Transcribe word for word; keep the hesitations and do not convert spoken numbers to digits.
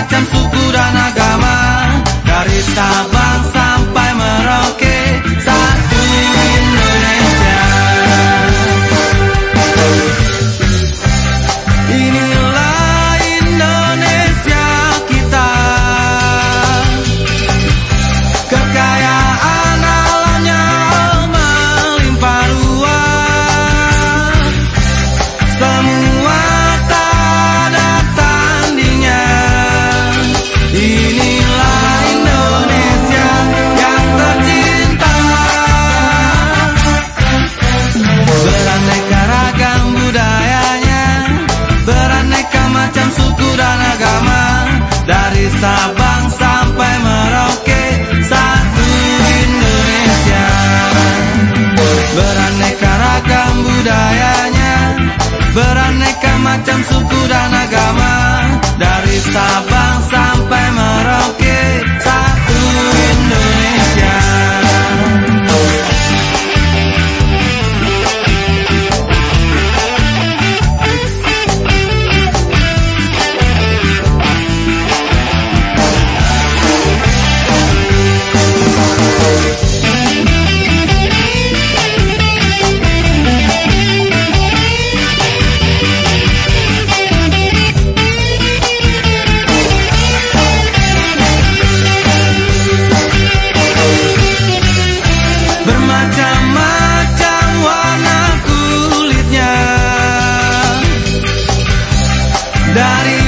macam suku dan agama, dari Sabang sampai Merauke, satu Indonesia. Inilah Indonesia kita, kekayaan alamnya melimpah ruah, semua tak ada tandingnya. Inilah Indonesia yang tercinta, beraneka ragam budayanya, beraneka macam suku dan agama, dari Sabang sampai Merauke, satu Indonesia. Beraneka ragam budayanya, beraneka macam suku dan agama, dari Sabang sampai Merauke, satu Indonesia. Bermacam-macam warna kulitnya, dari